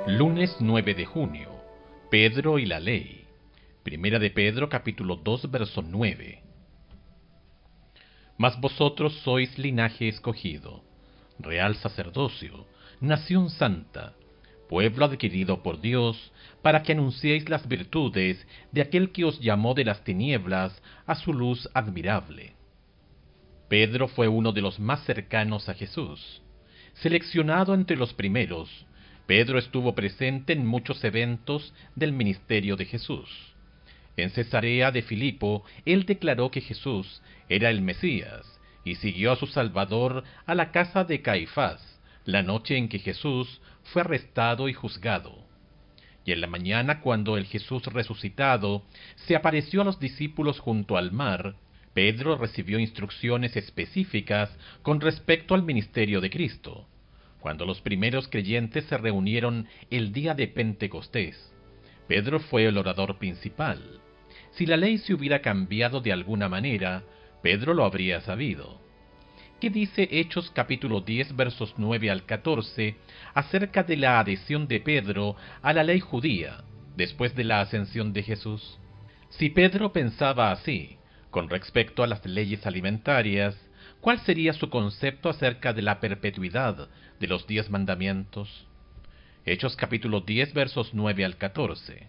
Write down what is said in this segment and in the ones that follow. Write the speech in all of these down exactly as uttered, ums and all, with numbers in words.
Lunes nueve de junio. Pedro y la ley. Primera de Pedro capítulo dos verso nueve. Mas vosotros sois linaje escogido, real sacerdocio, nación santa, pueblo adquirido por Dios, para que anunciéis las virtudes de aquel que os llamó de las tinieblas a su luz admirable. Pedro fue uno de los más cercanos a Jesús. Seleccionado entre los primeros, Pedro estuvo presente en muchos eventos del ministerio de Jesús. En Cesarea de Filipo, él declaró que Jesús era el Mesías y siguió a su Salvador a la casa de Caifás, la noche en que Jesús fue arrestado y juzgado. Y en la mañana, cuando el Jesús resucitado se apareció a los discípulos junto al mar, Pedro recibió instrucciones específicas con respecto al ministerio de Cristo. Cuando los primeros creyentes se reunieron el día de Pentecostés, Pedro fue el orador principal. Si la ley se hubiera cambiado de alguna manera, Pedro lo habría sabido. ¿Qué dice Hechos capítulo diez versos nueve al catorce acerca de la adhesión de Pedro a la ley judía después de la ascensión de Jesús? Si Pedro pensaba así con respecto a las leyes alimentarias, ¿cuál sería su concepto acerca de la perpetuidad de los diez mandamientos? Hechos capítulo diez versos nueve al catorce.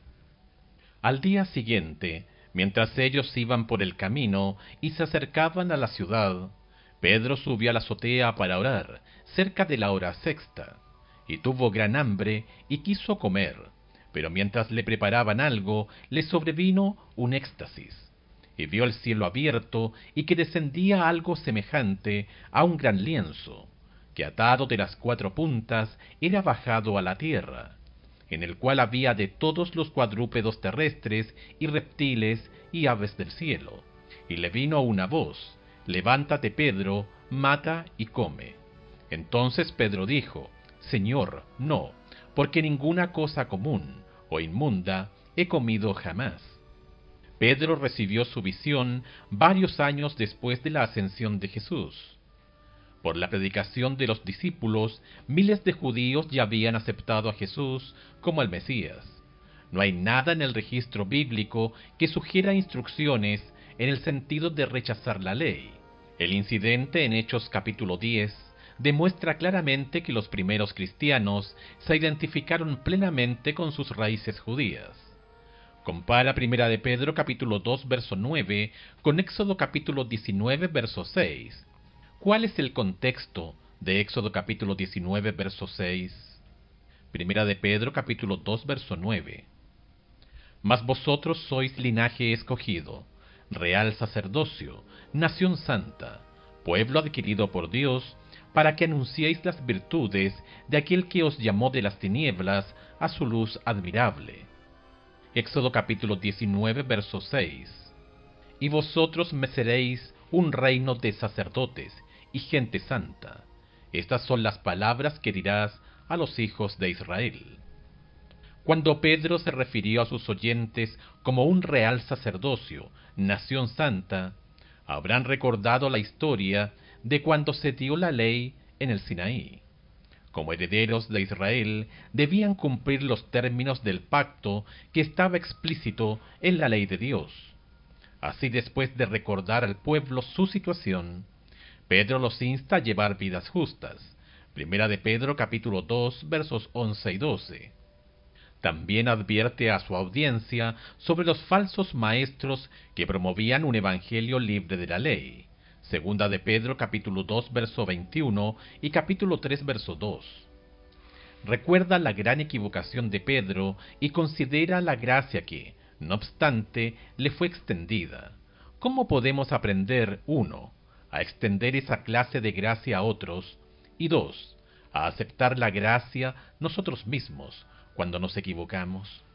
Al día siguiente, mientras ellos iban por el camino y se acercaban a la ciudad, Pedro subió a la azotea para orar, cerca de la hora sexta, y tuvo gran hambre y quiso comer, pero mientras le preparaban algo, le sobrevino un éxtasis, y vio el cielo abierto y que descendía algo semejante a un gran lienzo, que atado de las cuatro puntas era bajado a la tierra, en el cual había de todos los cuadrúpedos terrestres y reptiles y aves del cielo. Y le vino una voz: «Levántate, Pedro, mata y come». Entonces Pedro dijo: «Señor, no, porque ninguna cosa común o inmunda he comido jamás». Pedro recibió su visión varios años después de la ascensión de Jesús. Por la predicación de los discípulos, miles de judíos ya habían aceptado a Jesús como el Mesías. No hay nada en el registro bíblico que sugiera instrucciones en el sentido de rechazar la ley. El incidente en Hechos capítulo diez demuestra claramente que los primeros cristianos se identificaron plenamente con sus raíces judías. Compara Primera de Pedro capítulo dos verso nueve con Éxodo capítulo diecinueve verso seis. ¿Cuál es el contexto de Éxodo capítulo diecinueve verso seis? Primera de Pedro capítulo dos verso nueve. Mas vosotros sois linaje escogido, real sacerdocio, nación santa, pueblo adquirido por Dios, para que anunciéis las virtudes de aquel que os llamó de las tinieblas a su luz admirable. Éxodo capítulo diecinueve verso seis. Y vosotros me seréis un reino de sacerdotes y gente santa. Estas son las palabras que dirás a los hijos de Israel. Cuando Pedro se refirió a sus oyentes como un real sacerdocio, nación santa, habrán recordado la historia de cuando se dio la ley en el Sinaí. Como herederos de Israel, debían cumplir los términos del pacto que estaba explícito en la ley de Dios. Así, después de recordar al pueblo su situación, Pedro los insta a llevar vidas justas. Primera de Pedro capítulo dos versos once y doce. También advierte a su audiencia sobre los falsos maestros que promovían un evangelio libre de la ley. Segunda de Pedro capítulo dos verso veintiuno y capítulo tres verso dos. Recuerda la gran equivocación de Pedro y considera la gracia que, no obstante, le fue extendida. ¿Cómo podemos aprender, uno, a extender esa clase de gracia a otros, y dos, a aceptar la gracia nosotros mismos cuando nos equivocamos?